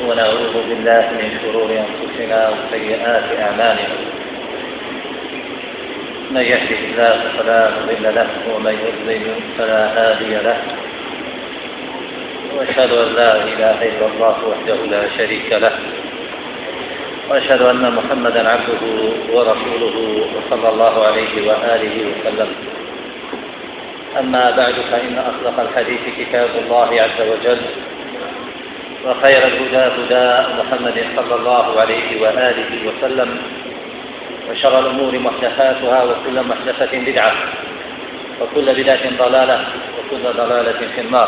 ونعوذ بالله من شرور أنفسنا وسيئات أعمالنا. من يهده الله فلا مضل له ومن يضلل فلا هادي له، وأشهد أن لا إله إلا الله وحده لا شريك له، وأشهد أن محمدا عبده ورسوله صلى الله عليه وآله وسلم. أما بعد، فإن أصدق الحديث كتاب الله عز وجل، وخير الهدى هدى محمد صلى الله عليه وآله وسلم، وشر الأمور محدثاتها، وكل محدثة بدعة، وكل بدعة ضلالة، وكل ضلالة في النار.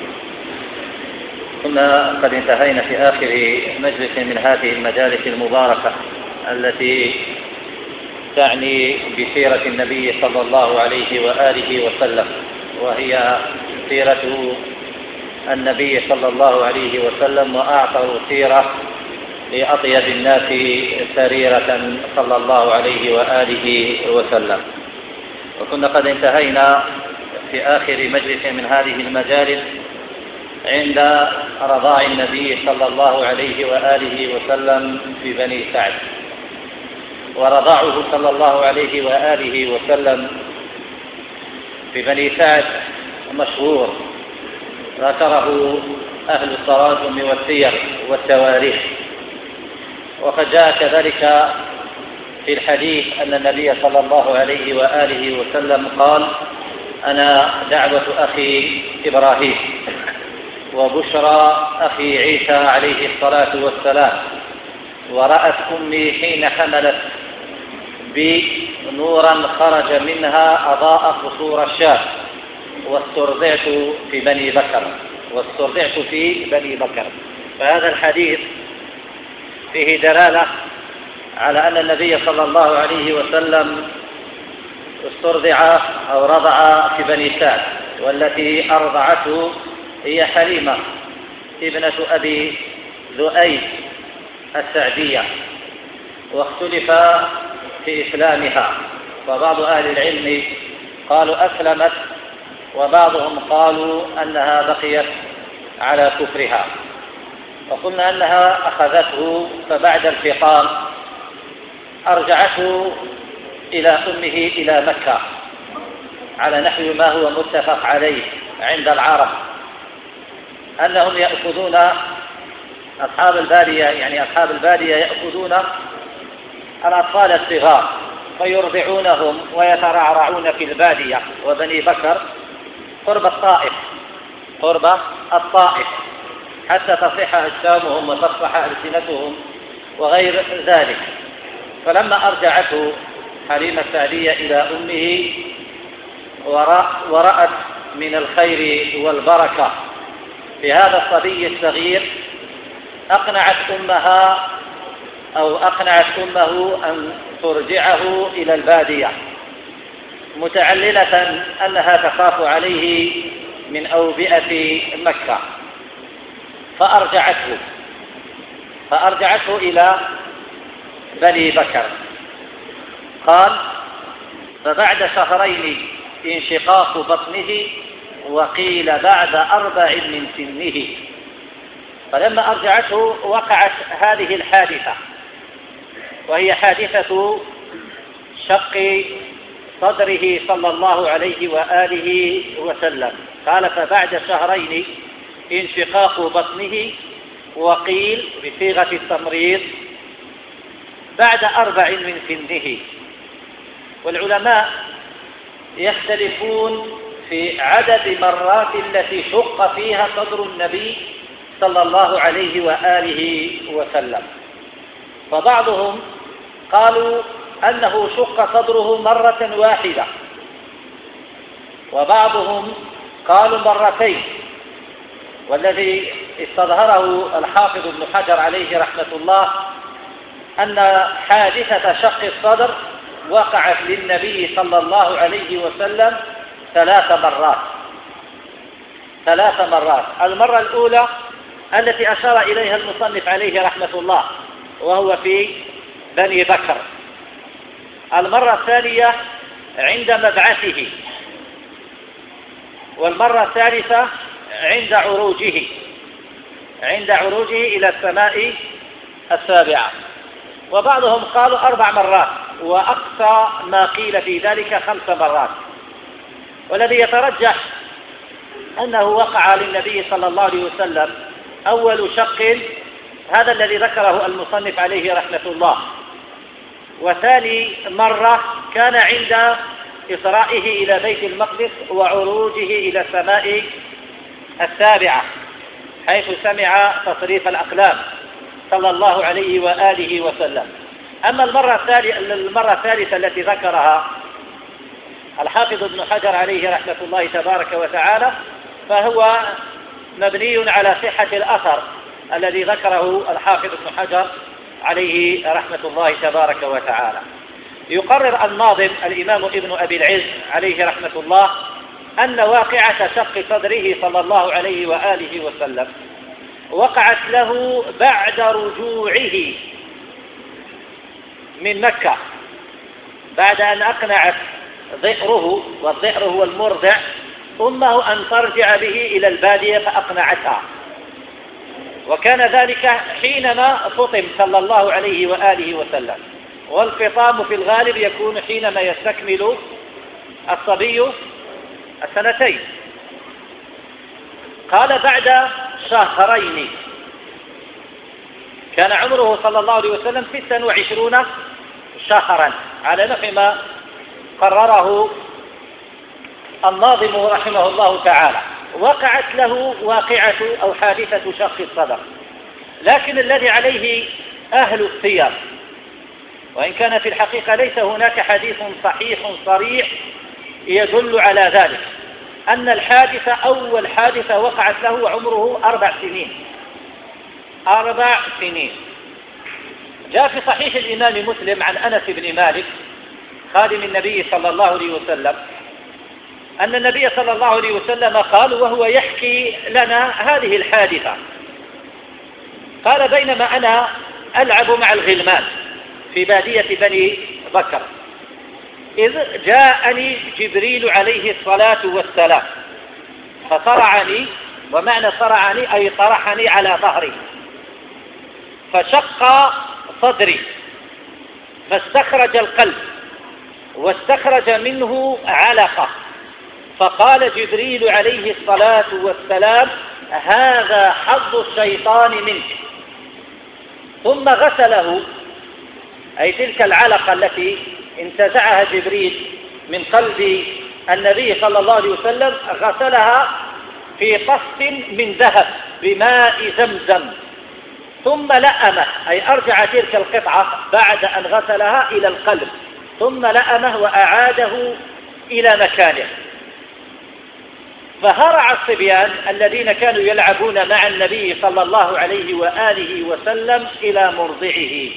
كنا قد انتهينا في آخر مجلس من هذه المجالس المباركة التي تعني بسيرة النبي صلى الله عليه وآله وسلم، وهي سيرة النبي صلى الله عليه وسلم، وأعطوا سيرة لأطيب الناس سريرة صلى الله عليه وآله وسلم. وكنا قد انتهينا في آخر مجلس من هذه المجالس عند رضاع النبي صلى الله عليه وآله وسلم في بني سعد. ورضاعه صلى الله عليه وآله وسلم في بني سعد مشهور، ذكره أهل التراجم والسير والتواريخ. وقد جاء كذلك في الحديث أن النبي صلى الله عليه وآله وسلم قال: أنا دعوة أخي إبراهيم، وبشرى أخي عيسى عليه الصلاة والسلام، ورأت أمي حين حملت بي نورا خرج منها أضاء قصور الشام، واسترضعت في بني بكر. فهذا الحديث فيه دلالة على أن النبي صلى الله عليه وسلم استرضع أو رضع في بني سعد، والتي أرضعته هي حليمة ابنة أبي ذؤيب السعدية. واختلف في إسلامها، فبعض أهل العلم قالوا أسلمت، وبعضهم قالوا أنها بقيت على كفرها. وقلنا أنها أخذته، فبعد الفطام أرجعته إلى أمه إلى مكة، على نحو ما هو متفق عليه عند العرب، أنهم يأخذون أصحاب البادية يأخذون الأطفال الصغار فيرضعونهم ويترعرعون في البادية. وبني بكر قرب الطائف حتى تصح أجسامهم وتصفح ألسنتهم وغير ذلك. فلما أرجعته حليمة السعدية إلى أمه ورأت من الخير والبركة في هذا الصبي الصغير، أقنعت أمه أن ترجعه إلى البادية، متعللة أنها تخاف عليه من أوبئة مكة. فأرجعته إلى بني بكر. قال: فبعد شهرين انشقاق بطنه، وقيل بعد 4 من سنه. فلما أرجعته وقعت هذه الحادثة، وهي حادثة شق صدره صلى الله عليه وآله وسلم. قال: فبعد شهرين انشقاق بطنه، وقيل بصيغة التمريض بعد 4 من سنه. والعلماء يختلفون في عدد مرات التي شق فيها صدر النبي صلى الله عليه وآله وسلم. فبعضهم قالوا أنه شق صدره مرة واحدة، وبعضهم قالوا مرتين. والذي استظهره الحافظ ابن حجر عليه رحمة الله أن حادثة شق الصدر وقعت للنبي صلى الله عليه وسلم 3 مرات. المرة الأولى التي أشار إليها المصنف عليه رحمة الله، وهو في بني بكر. المرة الثانية عند مبعثه، والمرة الثالثة عند عروجه. عند عروجه إلى السماء السابعة، وبعضهم قالوا 4 مرات، وأقصى ما قيل في ذلك 5 مرات. والذي يترجح أنه وقع للنبي صلى الله عليه وسلم أول شق، هذا الذي ذكره المصنف عليه رحمة الله، وثاني مرة كان عند إسرائه إلى بيت المقدس وعروجه إلى السماء السابعة، حيث سمع تصريف الأقلام صلى الله عليه وآله وسلم. أما المرة الثالثة التي ذكرها الحافظ ابن حجر عليه رحمة الله تبارك وتعالى، فهو مبني على صحة الأثر الذي ذكره الحافظ ابن حجر عليه رحمة الله تبارك وتعالى. يقرر الناظم الإمام ابن أبي العز عليه رحمة الله أن واقعة شق صدره صلى الله عليه وآله وسلم وقعت له بعد رجوعه من مكة، بعد أن أقنعت ضئره، والضئر هو المرضع، أمه أن ترجع به إلى البادية فأقنعتها. وكان ذلك حينما فطم صلى الله عليه وآله وسلم، والفطام في الغالب يكون حينما يستكمل الصبي 2. قال بعد 2 كان عمره صلى الله عليه وسلم 26 شهرا على نحو ما قرره الناظم رحمه الله تعالى. وقعت له واقعة أو حادثة شق الصدر، لكن الذي عليه أهل السير، وإن كان في الحقيقة ليس هناك حديث صحيح صريح يدل على ذلك، أن الحادثة أول حادثة وقعت له وعمره 4 سنين. 4 سنين. جاء في صحيح الإمام مسلم عن أنس بن مالك خادم النبي صلى الله عليه وسلم أن النبي صلى الله عليه وسلم قال وهو يحكي لنا هذه الحادثة، قال بينما أنا ألعب مع الغلمان في بادية بني بكر إذ جاءني جبريل عليه الصلاة والسلام فصرعني، ومعنى صرعني أي طرحني على ظهري، فشق صدري فاستخرج القلب واستخرج منه علقة، فقال جبريل عليه الصلاة والسلام هذا حظ الشيطان منك، ثم غسله، أي تلك العلقة التي انتزعها جبريل من قلب النبي صلى الله عليه وسلم غسلها في طست من ذهب بماء زمزم، ثم لأمه، أي أرجع تلك القطعة بعد أن غسلها إلى القلب، ثم لأمه وأعاده إلى مكانه. فهرع الصبيان الذين كانوا يلعبون مع النبي صلى الله عليه وآله وسلم إلى مرضعه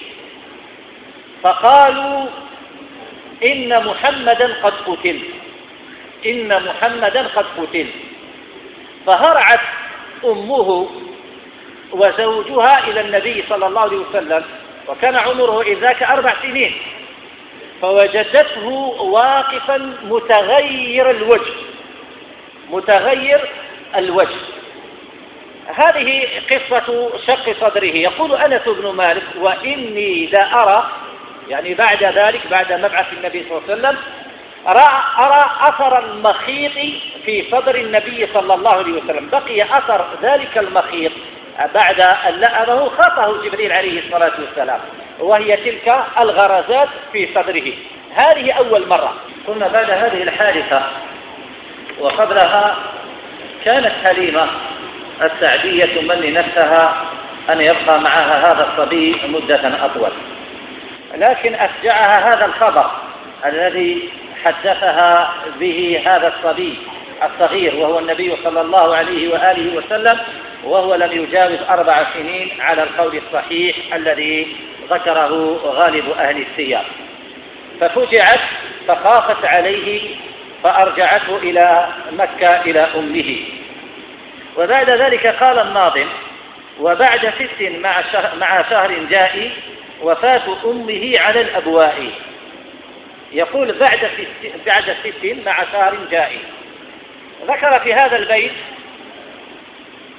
فقالوا إن محمدا قد قتل، إن محمدا قد قتل. فهرعت أمه وزوجها إلى النبي صلى الله عليه وسلم، وكان عمره إذ ذاك 4 سنين، فوجدته واقفا متغير الوجه، متغير الوجه. هذه قصة شق صدره. يقول أنس بن مالك وإني لا أرى، يعني بعد ذلك بعد مبعث النبي صلى الله عليه وسلم أرى أثر المخيط في صدر النبي صلى الله عليه وسلم، بقي أثر ذلك المخيط بعد أن لأمه خاطه جبريل عليه الصلاة والسلام، وهي تلك الغرزات في صدره. هذه أول مرة. ثم بعد هذه الحادثة وقبلها كانت حليمة السعدية تمني نفسها أن يبقى معها هذا الصبي مدة أطول، لكن أفجعها هذا الخبر الذي حدثها به هذا الصبي الصغير وهو النبي صلى الله عليه وآله وسلم، وهو لم يجاوز 4 سنين على القول الصحيح الذي ذكره غالب أهل السير. ففجعت فخافت عليه فأرجعته إلى مكة إلى أمه. وبعد ذلك قال الناظم وبعد 6 مع شهر جاء وفاة أمه على الأبواء. يقول بعد 6 مع شهر جاء. ذكر في هذا البيت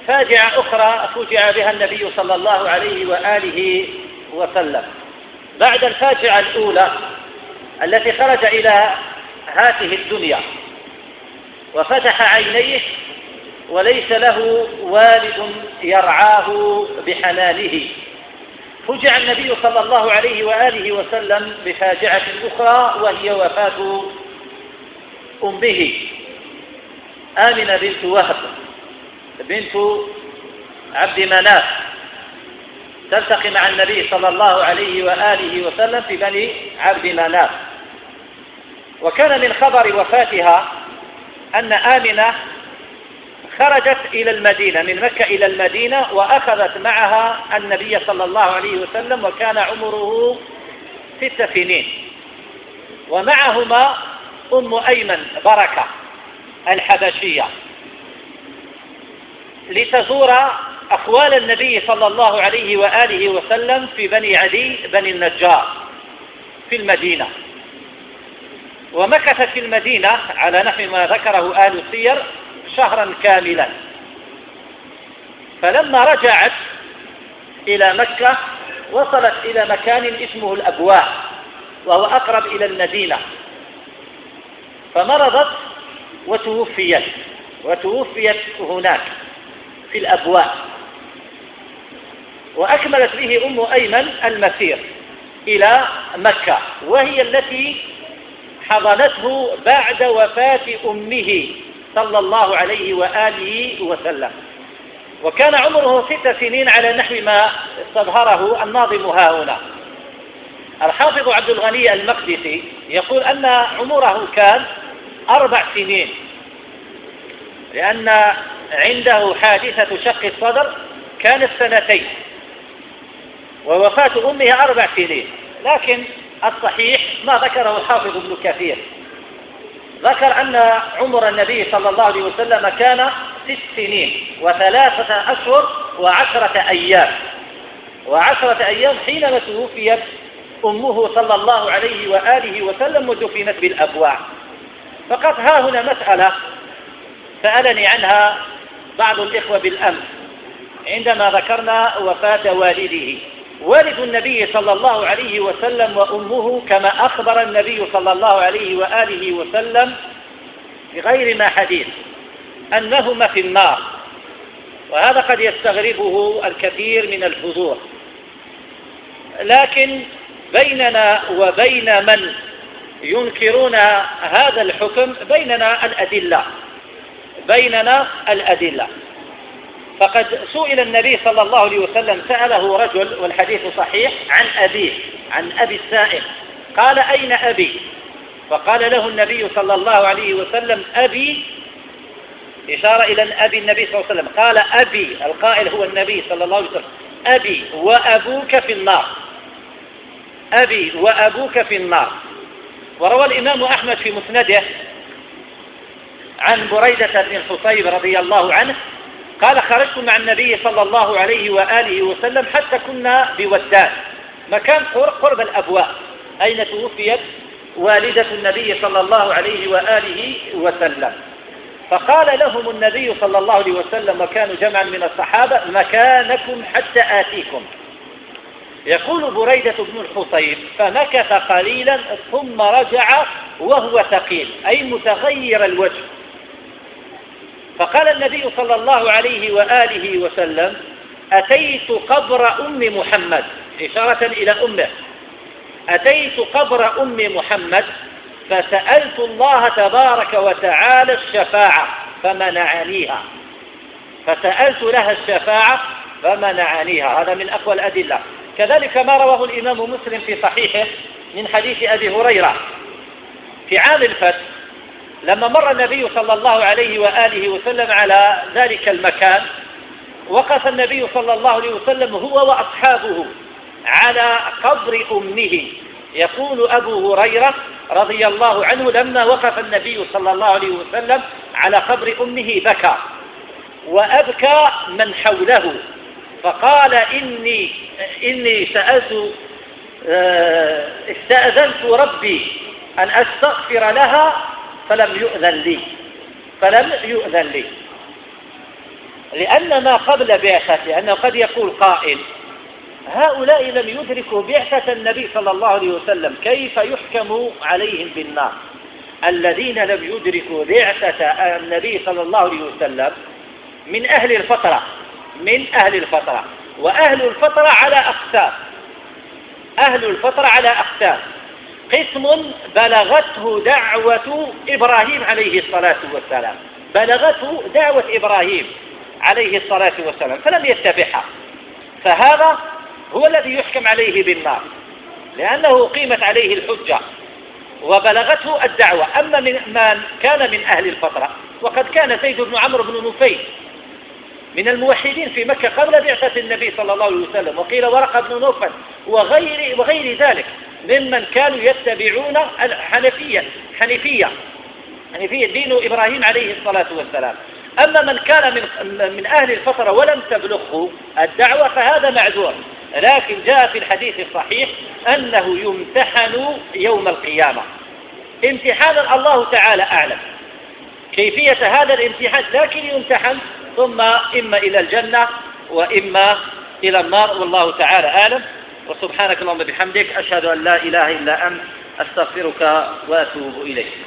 فاجعة أخرى فوجع بها النبي صلى الله عليه وآله وسلم بعد الفاجعة الأولى التي خرج إلى هذه الدنيا وفتح عينيه وليس له والد يرعاه بحنانه. فجع النبي صلى الله عليه وآله وسلم بفاجعة أخرى وهي وفاة أمه آمنة بنت وهب بنت عبد مناف، تلتقي مع النبي صلى الله عليه وآله وسلم في بني عبد مناف. وكان من خبر وفاتها أن آمنة خرجت إلى المدينة من مكة إلى المدينة وأخذت معها النبي صلى الله عليه وسلم وكان عمره 6 سنين، ومعهما أم أيمن بركة الحبشية لتزور أخوال النبي صلى الله عليه وآله وسلم في بني عدي بني النجار في المدينة. ومكثت في المدينة على نحو ما ذكره أهل السير شهرا كاملا. فلما رجعت إلى مكة وصلت إلى مكان اسمه الأبواء وهو أقرب إلى المدينة، فمرضت وتوفيت هناك في الأبواء. وأكملت به أم أيمن المسير إلى مكة، وهي التي حضنته بعد وفاة أمه صلى الله عليه وآله وسلم، وكان عمره 6 سنين على نحو ما استظهره الناظم ها هنا. الحافظ عبد الغني المقدسي يقول أن عمره كان 4 سنين، لأن عنده حادثة شق الصدر كانت 2 سنين ووفاة أمه 4 سنين. لكن الصحيح ما ذكره الحافظ ابن كثير، ذكر أن عمر النبي صلى الله عليه وسلم كان 6 سنين و3 أشهر و10 أيام حينما توفيت أمه صلى الله عليه وآله وسلم ودفنت بالأبواء. فقد ها هنا مسألة سألني عنها بعض الإخوة بالأمس عندما ذكرنا وفاة والده. والد النبي صلى الله عليه وسلم وأمه كما أخبر النبي صلى الله عليه وآله وسلم بغير ما حديث أنهما في النار، وهذا قد يستغربه الكثير من الحضور. لكن بيننا وبين من ينكرون هذا الحكم بيننا الأدلة. فقد سئل النبي صلى الله عليه وسلم، سأله رجل والحديث صحيح عن أبي السائل، قال أين أبي؟ فقال له النبي صلى الله عليه وسلم أبي، إشارة إلى أبي النبي صلى الله عليه وسلم، قال أبي، القائل هو النبي صلى الله عليه وسلم، أبي وأبوك في النار، أبي وأبوك في النار. وروى الإمام أحمد في مسنده عن بريدة بن الحصيب رضي الله عنه قال خرجت مع النبي صلى الله عليه وآله وسلم حتى كنا بودان، مكان قرب الأبواء أين توفيت والدة النبي صلى الله عليه وآله وسلم. فقال لهم النبي صلى الله عليه وسلم وكانوا جمعا من الصحابة مكانكم حتى آتيكم. يقول بريدة بن الحصيب فمكث قليلا ثم رجع وهو ثقيل أي متغير الوجه. فقال النبي صلى الله عليه وآله وسلم أتيت قبر أم محمد، إشارة إلى أمه، أتيت قبر أم محمد فسألت الله تبارك وتعالى الشفاعة فمنعنيها، فسألت لها الشفاعة فمنعنيها. هذا من أقوى الأدلة. كذلك ما رواه الإمام مسلم في صحيحه من حديث أبي هريرة في عام الفتح لما مر النبي صلى الله عليه وآله وسلم على ذلك المكان، وقف النبي صلى الله عليه وسلم هو وأصحابه على قبر أمه. يقول أبو هريرة رضي الله عنه لما وقف النبي صلى الله عليه وسلم على قبر أمه بكى وأبكى من حوله، فقال إني استأذنت ربي أن أستغفر لها فلم يؤذن لي. لأن ما قبل بعثته، لأنه قد يقول قائل هؤلاء لم يدركوا بعثة النبي صلى الله عليه وسلم، كيف يحكم عليهم بالنار؟ الذين لم يدركوا بعثة النبي صلى الله عليه وسلم من أهل الفترة، وأهل الفترة على أقسام. أهل الفترة على أقسام: قسم بلغته دعوة إبراهيم عليه الصلاة والسلام، بلغته دعوة إبراهيم عليه الصلاة والسلام فلم يتبعها، فهذا هو الذي يحكم عليه بالنار لأنه قيمت عليه الحجة وبلغته الدعوة. أما من كان من أهل الفترة، وقد كان زيد بن عمرو بن نفيل من الموحدين في مكة قبل بعثة النبي صلى الله عليه وسلم، وقيل ورقة بن نوفل وغير ذلك ممن كانوا يتبعون حنيفية دين إبراهيم عليه الصلاة والسلام. أما من كان من أهل الفترة ولم تبلغه الدعوة فهذا معذور، لكن جاء في الحديث الصحيح أنه يمتحن يوم القيامة امتحانا الله تعالى أعلم كيفية هذا الامتحان، لكن يمتحن ثم إما إلى الجنة وإما إلى النار، والله تعالى أعلم. وسبحانك اللهم وبحمدك، أشهد أن لا إله إلا أنت، أستغفرك وأتوب إليك.